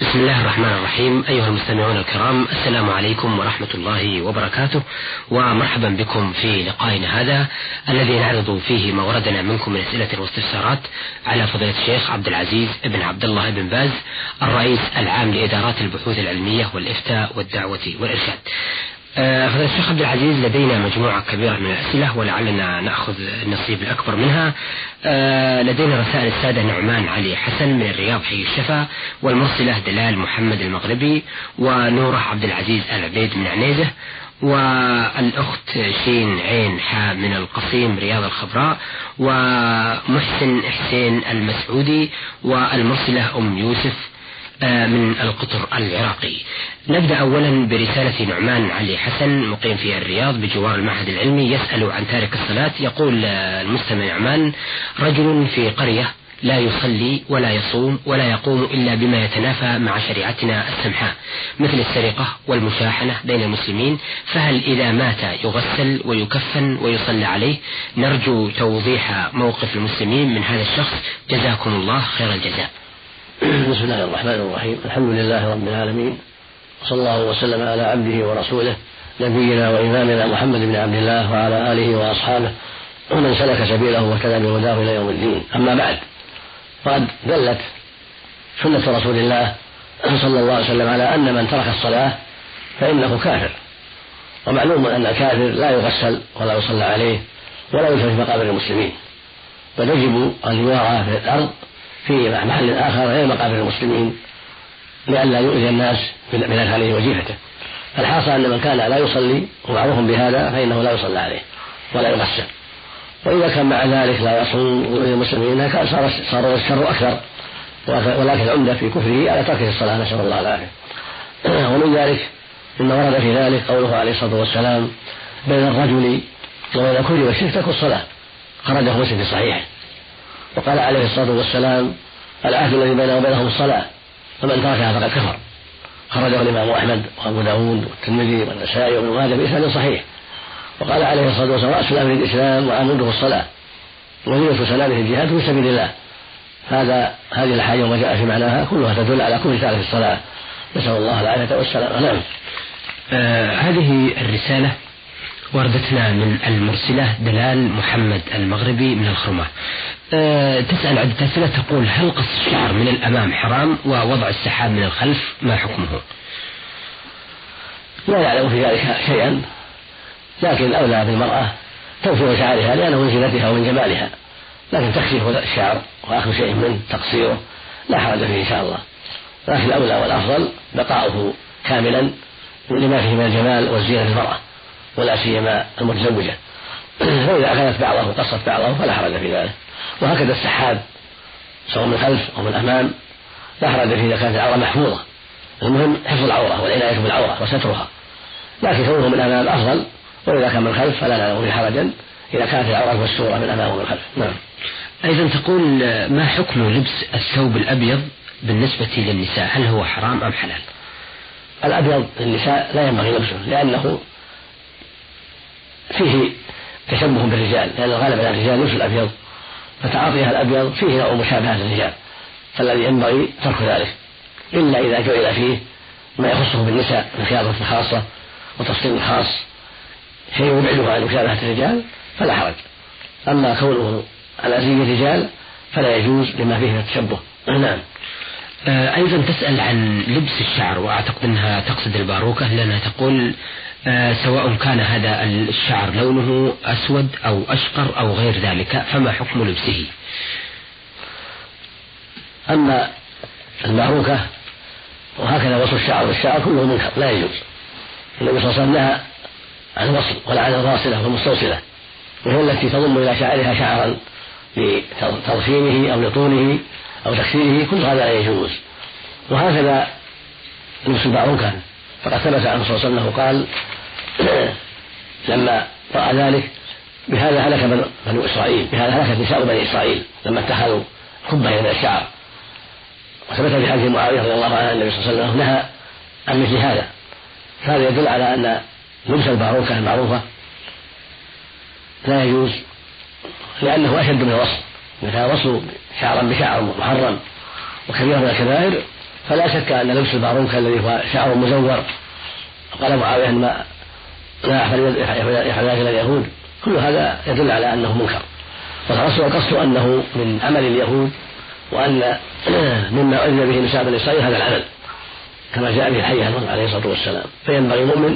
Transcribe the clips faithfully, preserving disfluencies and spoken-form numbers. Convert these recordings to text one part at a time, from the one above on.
بسم الله الرحمن الرحيم. أيها المستمعون الكرام، السلام عليكم ورحمة الله وبركاته، ومرحبا بكم في لقائنا هذا الذي نعرض فيه ما وردنا منكم من أسئلة واستفسارات على فضيلة الشيخ عبد العزيز بن عبد الله بن باز، الرئيس العام لإدارات البحوث العلمية والإفتاء والدعوة والإرشاد. فضيلة الشيخ عبد العزيز، لدينا مجموعة كبيرة من الأسئلة ولعلنا نأخذ النصيب الأكبر منها. لدينا رسائل السادة نعمان علي حسن من الرياض حي الشفا، والمرسلة دلال محمد المغربي، ونوره عبد العزيز العبيد من عنيزة، والأخت شين عين حا من القصيم رياض الخضراء، ومحسن حسين المسعودي، والمرسلة أم يوسف من القطر العراقي. نبدأ أولا برسالة نعمان علي حسن مقيم في الرياض بجوار المعهد العلمي، يسأل عن تارك الصلاة. يقول المستمع نعمان: رجل في قرية لا يصلي ولا يصوم ولا يقوم إلا بما يتنافى مع شريعتنا السمحاء مثل السرقة والمشاحنة بين المسلمين، فهل إذا مات يغسل ويكفن ويصلى عليه؟ نرجو توضيح موقف المسلمين من هذا الشخص، جزاكم الله خير الجزاء. بسم الله الرحمن الرحيم. الحمد لله رب العالمين، وصلى الله وسلم على عبده ورسوله نبينا وإمامنا محمد بن عبد الله وعلى آله وأصحابه ومن سلك سبيله واهتدى بهداه إلى يوم الدين. أما بعد، فقد دلت سنة رسول الله صلى الله عليه وسلم على أن من ترك الصلاة فإنه كافر، ومعلوم أن الكافر لا يغسل ولا يصلى عليه ولا يدفن في مقابر المسلمين، بل يجب أن يوارى في الأرض في محل آخر غير مقابر المسلمين لئلا يؤذي الناس من هذه وجيهته. الحاصل أن من كان لا يصلي ومعروف بهذا فإنه لا يصلى عليه ولا يغسل، وإذا كان مع ذلك لا يصوم ويؤذي المسلمين صار صار الشر أكثر، ولكن العمدة في كفره على تركه الصلاة، نسأل الله العافية. ومن ذلك إن ورد في ذلك قوله عليه الصلاة والسلام: بين الرجل وبين الكفر والشرك ترك الصلاة، خرجه مسلم في صحيحه. وقال عليه الصلاة والسلام: العهد الذي بيننا وبينهم الصلاة، فمن تركها فقد كفر، خرجه الإمام أحمد وأبو داود والترمذي والنسائي وابن ماجه بإسناد صحيح. وقال عليه الصلاة والسلام: رأس الأمر الإسلام وعموده الصلاة، وزينة سلامه الجهاد في سبيل الله. هذا هذه الحاجة وما جاء في معناها كلها تدل على كفر تارك الصلاة، نسأل الله العافية والسلام. نعم. آه هذه الرسالة وردتنا من المرسلة دلال محمد المغربي من الخرمة. أه تسأل عدة أسئلة، تقول: هل قص الشعر من الأمام حرام، ووضع السحاب من الخلف ما حكمه؟ لا يعلم في ذلك شيئا، لكن الأولى بالمرأة توفير شعرها لأنه من زينتها ومن جمالها، لكن تخفيف الشعر وأخذ شيء منه تقصيره لا حرج فيه إن شاء الله، لكن الأولى والأفضل بقاؤه كاملا لما فيه من الجمال والزينة للمرأة ولا سيما المتزوجة. فإذا أخذت بعضه وقصت بعضه فلا حرج في ذلك. وهكذا السحاب سواء من الخلف أو من الأمام لا حرج فيه إذا كانت العورة محفوظة، المهم حفظ العورة والعناية بالعورة وسترها، لكن كونه من الأمام أفضل، وإذا كان من الخلف فلا نعلم فيه حرجا إذا كانت العورة مستورة من الأمام ومن الخلف. نعم. أيضا تقول: ما حكم لبس الثوب الأبيض بالنسبة للنساء، هل هو حرام أم حلال؟ الأبيض للنساء لا ينبغي لبسه لأنه فيه تشبه بالرجال، لأن الغالب على الرجال لبس الأبيض، فتعاطيها الأبيض فيه نوع مشابهة للرجال، فالذي ينبغي ترك ذلك، إلا إذا جعل فيه ما يخصه بالنساء من خياطة خاصة وتفصيل خاص شيء يبعده عن مشابهة الرجال فلا حرج. أما كونه على زي الرجال فلا يجوز لما فيه من التشبه. نعم. أيضا تسأل عن لبس الشعر، وأعتقد أنها تقصد الباروكة، لأنها تقول: آه سواء كان هذا الشعر لونه أسود أو أشقر أو غير ذلك فما حكم لبسه؟ أما الباروكة وهكذا وصل الشعر بالشعر كله منكر لا يجوز. النبي صلى الله عليه وسلم نهى عن الوصل ولا عن الراصلة والمستوصلة، وهي التي تضم إلى شعرها شعرا لتضخيمه أو لطوله أو تكسيره، كل هذا لا يجوز. وهكذا لبس الباروكة فقد ثبت عنه صلى الله عليه وسلم قال لما رأى ذلك: بهذا هلك بنو إسرائيل، بهذا هلكت نساء بني إسرائيل لما اتخذوا حبة من الشعر. وثبت في حديث معاوية رضي الله عنه النبي صلى الله عليه وسلم نهى عن مثل هذا. هذا يدل على أن لبس الباروكة المعروفة لا يجوز، لأنه أشد من الوصل، مثل وصل شعرا بشعر محرم وكبيرة من الكبائر، فلا شك أن لبس الباروكة الذي هو شعر مزور قال معاوية ما لا يفعل ذلك اليهود، كل هذا يدل على أنه منكر. والقصد أنه من عمل اليهود، وأن مما أذن به نساء بني إسرائيل هذا العمل كما جاء به الحي عليه الصلاة والسلام. فينبغي المؤمن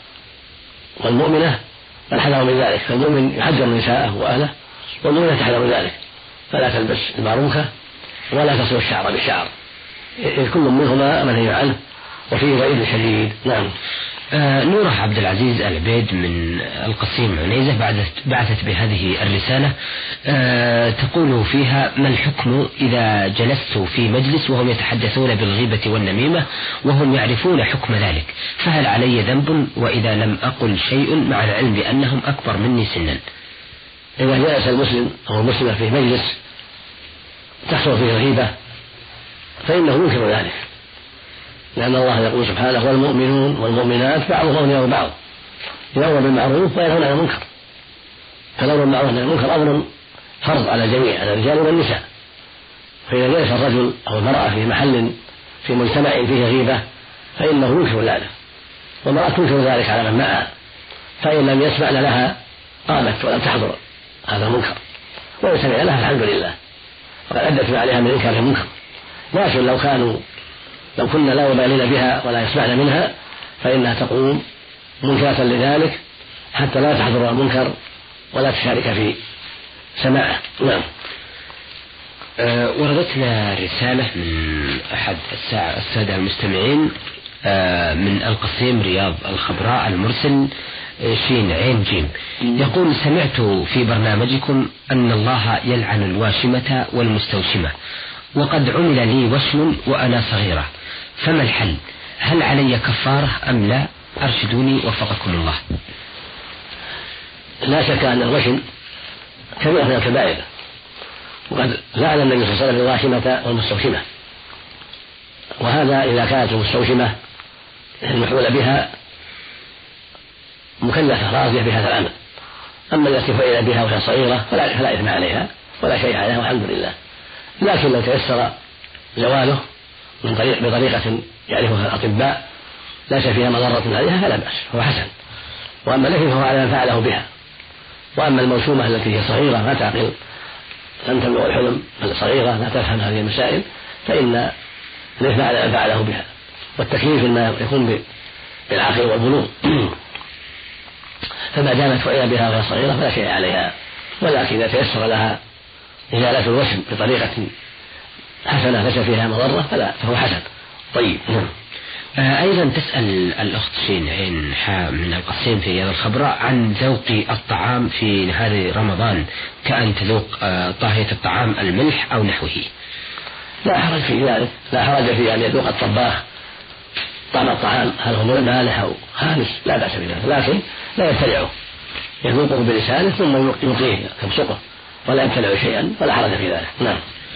والمؤمنة الحذر من ذلك، فالمؤمن يحذر نساءه وأهله، والمؤمنة تحذر ذلك، فلا تلبس الباروكة ولا تصل الشعر بالشعر، إذ كل منهما منهي عنه وفيه وعيد شديد. نعم. آه نورة عبد العزيز العبيد من القصيم عنيزة بعثت, بعثت بهذه الرسالة، آه تقول فيها: ما الحكم إذا جلست في مجلس وهم يتحدثون بالغيبة والنميمة وهم يعرفون حكم ذلك، فهل علي ذنب وإذا لم أقل شيء مع العلم بأنهم أكبر مني سنا؟ إذا جلس المسلم أو المسلمة في مجلس تحصل فيه الغيبة فإنه ينكر ذلك، لأن الله يقول سبحانه: والمؤمنون والمؤمنات بعضهم أولياء بعض يأمرون بالمعروف وينهون عن المنكر. فالأمر بالمعروف والنهي عن المنكر أمر فرض على الجميع، على الرجال والنساء. فإذا جلس الرجل أو المرأة في محل في مجتمع فيه غيبة فإنه ينكر ذلك، والمرأة تنكر ذلك على من معها، فإن لم يسمع لها قامت ولم تحضر هذا المنكر، وإن سمع لها الحمد لله وقد أدت ما عليها من إنكار المنكر. لكن لو كانوا لو كنا لا يبالين بها ولا يسمعن منها فإنها تقوم منكرة لذلك حتى لا تحضر المنكر ولا تشارك في سماعه. نعم. أه وردتنا رسالة من أحد السادة المستمعين أه من القصيم رياض الخبراء المرسل شين عين جيم، يقول: سمعت في برنامجكم أن الله يلعن الواشمة والمستوشمة، وقد عمل لي وشم وأنا صغيرة، فما الحل؟ هل علي كفارة أم لا؟ أرشدوني وفقكم الله. لا شك أن الوشم كبيرة من الكبائر، وقد لعن النبي صلى الله عليه وسلم الواشمة والمستوشمة، وهذا إذا كانت المستوشمة المحول بها مكلفة راضية بهذا العمل. أما التي فعل بها وهي صغيرة فلا, فلا إثم عليها ولا شيء عليها والحمد لله. لكن لو تيسر زواله من طريق بطريقة يعرفها الأطباء ليس فيها مضرة عليها فلا بأس، هو حسن. وأما الإثم فهو على من فعله بها. وأما الموسومة التي هي صغيرة ما تعقل لم تبلغ الحلم بل صغيرة لا تفهم هذه المسائل فإن الإثم على من فعله بها، والتكليف ما يكون بالعقل والبلوغ. فما دامت فعل بها وهي صغيرة فلا شيء عليها، ولكن إذا تيسر لها إزالة الوشم بطريقة حسنة ليس فيها مضرة فلا فهو حسن. طيب. آه أيضا تسأل الأخت شين عين حاء من القصيم في رياض الخبراء عن ذوق الطعام في نهار رمضان، كأن تذوق آه طاهية الطعام الملح أو نحوه. لا حرج في ذلك، لا حرج في أن يذوق الطباخ طعم الطعام هل هو مالح أو خامس، لا بأس بذلك، لكن لا يبتلعه، يذوقه بلسانه ثم يلقيه يمسقه ولا يبتلع شيئا ولا حرج في ذلك. نعم.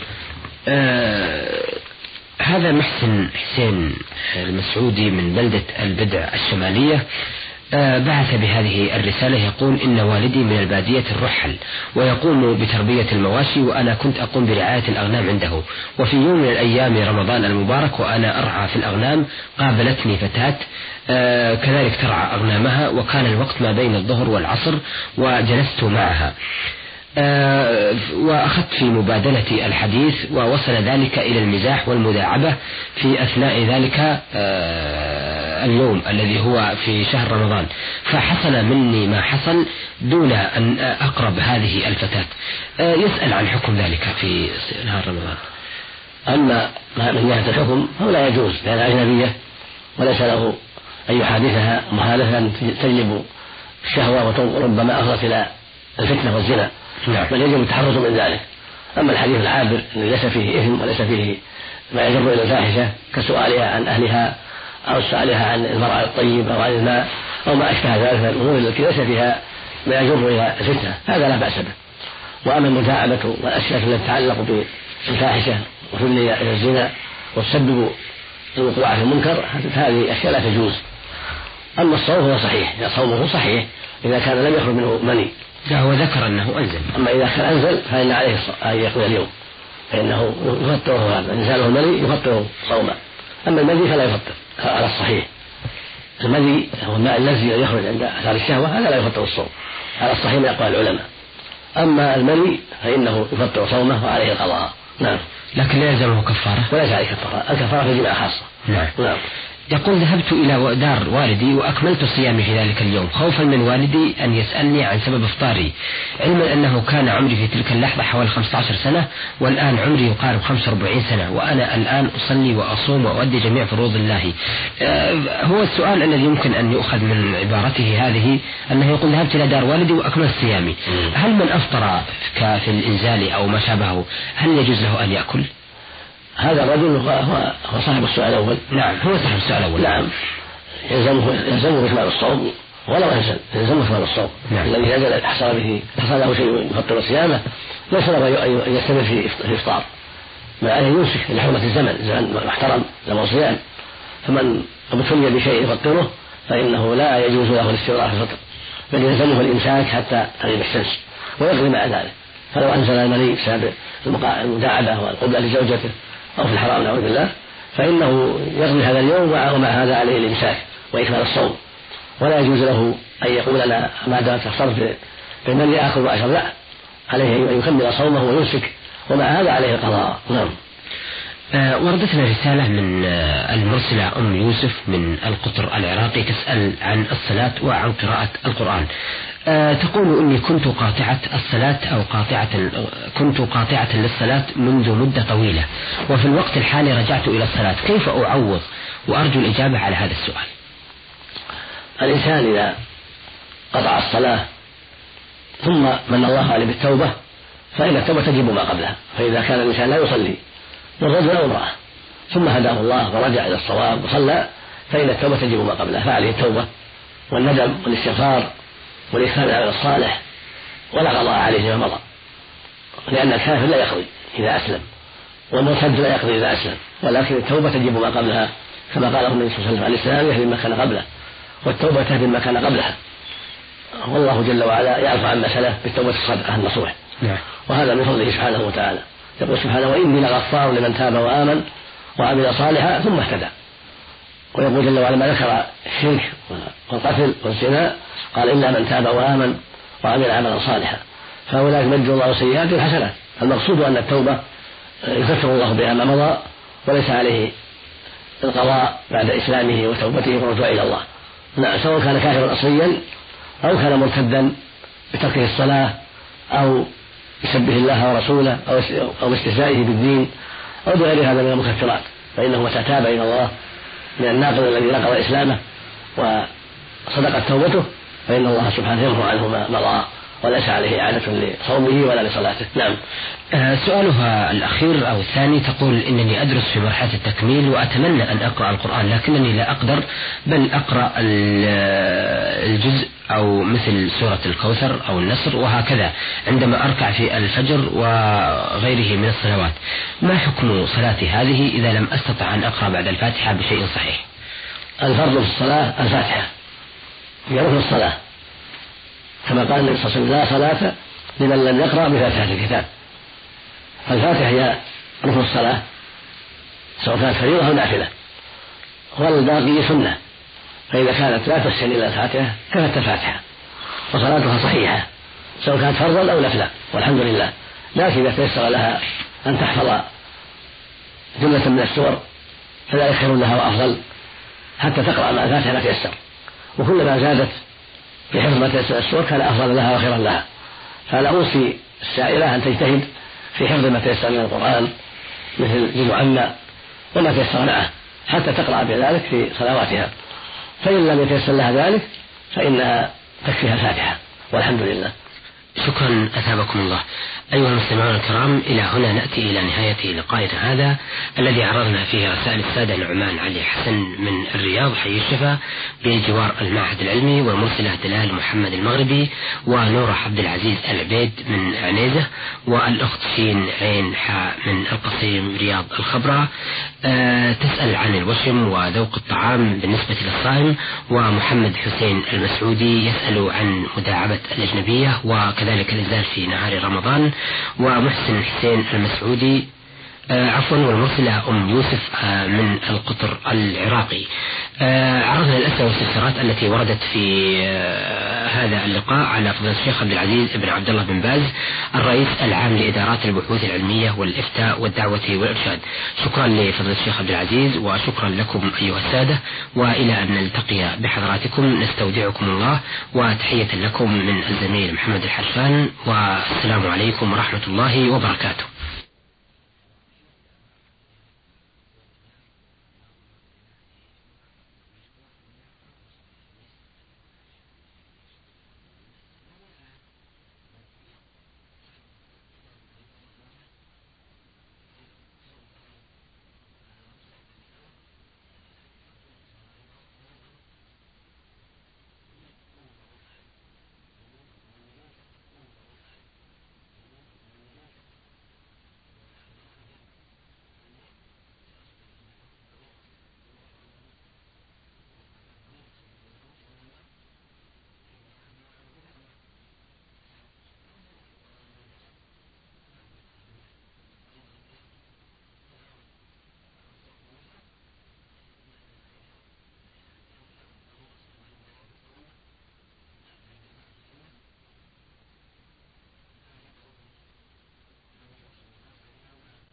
آه هذا محسن حسين المسعودي من بلدة البدع الشمالية آه بعث بهذه الرسالة، يقول: إن والدي من البادية الرحل ويقوم بتربية المواشي، وأنا كنت أقوم برعاية الأغنام عنده، وفي يوم من الأيام رمضان المبارك وأنا أرعى في الأغنام قابلتني فتاة آه كذلك ترعى أغنامها، وكان الوقت ما بين الظهر والعصر، وجلست معها آه وأخذت في مبادلة الحديث، ووصل ذلك إلى المزاح والمداعبة في أثناء ذلك آه اليوم الذي هو في شهر رمضان، فحصل مني ما حصل دون أن أقرب هذه الفتاة. آه يسأل عن حكم ذلك في نهار رمضان. أما من جهة الحكم فهو لا يجوز، لأن أجنبية وليس له أن يحادثها محادثة تجلب الشهوة وربما أفضت إلى الفتنة والزنا، بل يجب التحرز من ذلك. أما الحديث العابر الذي ليس فيه إثم وليس فيه ما يجر إلى الفاحشة كسؤالها عن أهلها أو سؤالها عن المرأة الطيب أو عن الماء أو ما أشبه ذلك من الأمور التي ليس فيها ما يجر إلى الفتنة هذا لا بأس به. وأما المداعبة والأشياء التي تتعلق بالفاحشة وتدني إلى الزنا وتسبب الوقوع في المنكر هذه أشياء لا تجوز. أما الصوم هو صحيح، صومه صحيح إذا كان لم يخرج منه مني. لا هو ذكر أنه أنزل. أما إذا كان أنزل فإن عليه أن يقضي اليوم، فإنه يفطره هذا إنزاله المني يفطره صوما. أما المذي فلا يفطر على الصحيح. المذي هو الماء الذي يخرج عند أثار الشهوة، هذا لا يفطر الصوم على الصحيح من أقوال العلماء. أما المني فإنه يفطر صومه وعليه القضاء. نعم. لكن لا يلزمه كفارة؟ وليس عليه كفارة، الكفارة في جماعة خاصة. نعم. نعم. يقول ذهبت إلى دار والدي وأكملت صيامي في ذلك اليوم خوفا من والدي أن يسألني عن سبب إفطاري، علما أنه كان عمري في تلك اللحظة حوالي خمسة عشر سنة والآن عمري يقارب خمسة وأربعين سنة، وأنا الآن أصلي وأصوم وأؤدي جميع فروض الله. آه هو السؤال الذي يمكن أن يؤخذ من عبارته هذه أنه يقول ذهبت إلى دار والدي وأكملت صيامي، هل من أفطر في الإنزال أو ما شابهه هل يجوز له أن يأكل؟ هذا الرجل هو, هو صاحب السؤال الأول. نعم، هو صاحب السؤال الأول. نعم، يلزمه يلزمه إكمال الصوم ولو أنزل، يلزمه إكمال الصوم. نعم. الذي نزل حصل به حصل له شيء يفطر صيامه ليس له أن يستمر في الإفطار، مع أن يمسك لحرمة الزمن، زمن محترم زمن صيام، فمن ابتلي بشيء يفطره فإنه لا يجوز له الاستمرار في الفطر، بل يلزمه الإمساك حتى تغيب الشمس ويقضي مع ذلك. فلو أنزل المني بسبب المداعبة والقبلة لزوجته أو في الحرام نعوذ بالله فإنه يقضي هذا اليوم ومع هذا عليه الإمساك وإكمال الصوم، ولا يجوز له أن يقول أنا ما دامت اخترت بالمني آكل وأشرب، لا، عليه أن يكمل صومه ويمسك ومع هذا عليه القضاء. نعم. آه وردتنا رسالة من آه المرسلة أم يوسف من القطر العراقي تسأل عن الصلاة وعن قراءة القرآن. آه تقول إني كنت قاطعة الصلاة أو قاطعة كنت قاطعة للصلاة منذ مدة طويلة، وفي الوقت الحالي رجعت إلى الصلاة، كيف أعوض؟ وأرجو الإجابة على هذا السؤال. الإنسان إذا قطع الصلاة ثم من الله عليه بالتوبة فإن التوبة تجب ما قبلها، فإذا كان الإنسان لا يصلي والرجل أو امرأة ثم هداه الله ورجع إلى الصواب وصلى فإن التوبة تجب ما قبلها، فعليه التوبة والندم والاستغفار والإكثار من العمل الصالح ولا قضاء عليه ما مضى، لأن الكافر لا يقضي إذا أسلم والمرتد لا يقضي إذا أسلم، ولكن التوبة تجب ما قبلها كما قاله النبي صلى الله عليه وسلم: الإسلام يهدم ما كان قبله والتوبة تهدم ما كان قبلها. والله جل وعلا يعفو عما سلف بالتوبة الصادقة النصوح. نعم. وهذا من فضله سبحانه وتعالى. يقول سبحانه: وإني لغفار لمن تاب وآمن وعمل صالحا ثم اهتدى. ويقول جل وعلا ما ذكر الشرك والقتل والزنا قال: إلا من تاب وآمن وعمل عملا صالحا، فأولئك يبدل الله سيئاتهم حسنات. المقصود أن التوبة يكفر الله بها ما مضى وليس عليه القضاء بعد إسلامه وتوبته والرجوع إلى الله. نعم، سواء كان كافرا أصليا أو كان مرتدا بتركه الصلاة أو بسبه الله ورسوله أو باستهزائه بالدين أو بغير هذا من المكفرات، فإنه متى تاب إلى الله من الناقض الذي نقض إسلامه وصدقت توبته فإن الله سبحانه يمحو عنه ما مضى وليس عليه إعادة لصومه ولا لصلاته. نعم. آه سؤالها الأخير أو الثاني تقول: إنني أدرس في مرحلة التكميل وأتمنى أن أقرأ القرآن لكنني لا أقدر، بل أقرأ الجزء أو مثل سورة الكوثر أو النصر وهكذا عندما أركع في الفجر وغيره من الصلوات، ما حكم صلاتي هذه إذا لم أستطع أن أقرأ بعد الفاتحة بشيء صحيح؟ الفرض في الصلاة الفاتحة هي ركن الصلاة، كما قال النبي صلى الله عليه وسلم: لا صلاة لمن لم يقرأ بفاتحة الكتاب. فالفاتحة هي ركن الصلاة سواء كانت فريضة أو نافلة، والباقي سنة، فإذا كانت لا تحسن إلى الفاتحة كفت الفاتحة وصلاتها صحيحة سواء كانت فرضا أو نفلا والحمد لله. لكن إذا تيسر لها أن تحفظ جملة من السور فذلك خير لها وأفضل حتى تقرأ مع الفاتحة ما تيسر، وكلما زادت في حفظ ما تيسر السور كان أفضل لها وخيرا لها. فأنا أوصي السائلة أن تجتهد في حفظ ما تيسر من القرآن مثل جزء عما وما تيسر معه حتى تقرأ بذلك في صلواتها، فإن لم يتيسر لها ذلك فإنها تكفيها الفاتحة والحمد لله. شكرا أثابكم الله. أيها المستمعون الكرام، إلى هنا نأتي إلى نهاية لقائنا هذا الذي عرضنا فيه رسائل السادة نعمان علي حسن من الرياض حي الشفا بجوار المعهد العلمي، والمرسلة دلال محمد المغربي، ونورة عبد العزيز العبيد من عنيزة، والأخت شين عين حاء من القصيم رياض الخبرة. أه تسأل عن الوشم وذوق الطعام بالنسبة للصائم، ومحمد حسين المسعودي يسأل عن مداعبة الأجنبية وكذلك الإنزال في نهار رمضان، ومحسن حسين المسعودي آه عفوا والمرسلة أم يوسف آه من القطر العراقي. آه عرضنا الأسئلة والاستفسارات التي وردت في آه هذا اللقاء على فضيلة الشيخ عبد العزيز بن عبد الله بن باز الرئيس العام لإدارات البحوث العلمية والإفتاء والدعوة والإرشاد. شكرا لفضيلة الشيخ عبد العزيز وشكرا لكم أيها السادة، وإلى أن نلتقي بحضراتكم نستودعكم الله، وتحية لكم من الزميل محمد الحرفان، والسلام عليكم ورحمة الله وبركاته.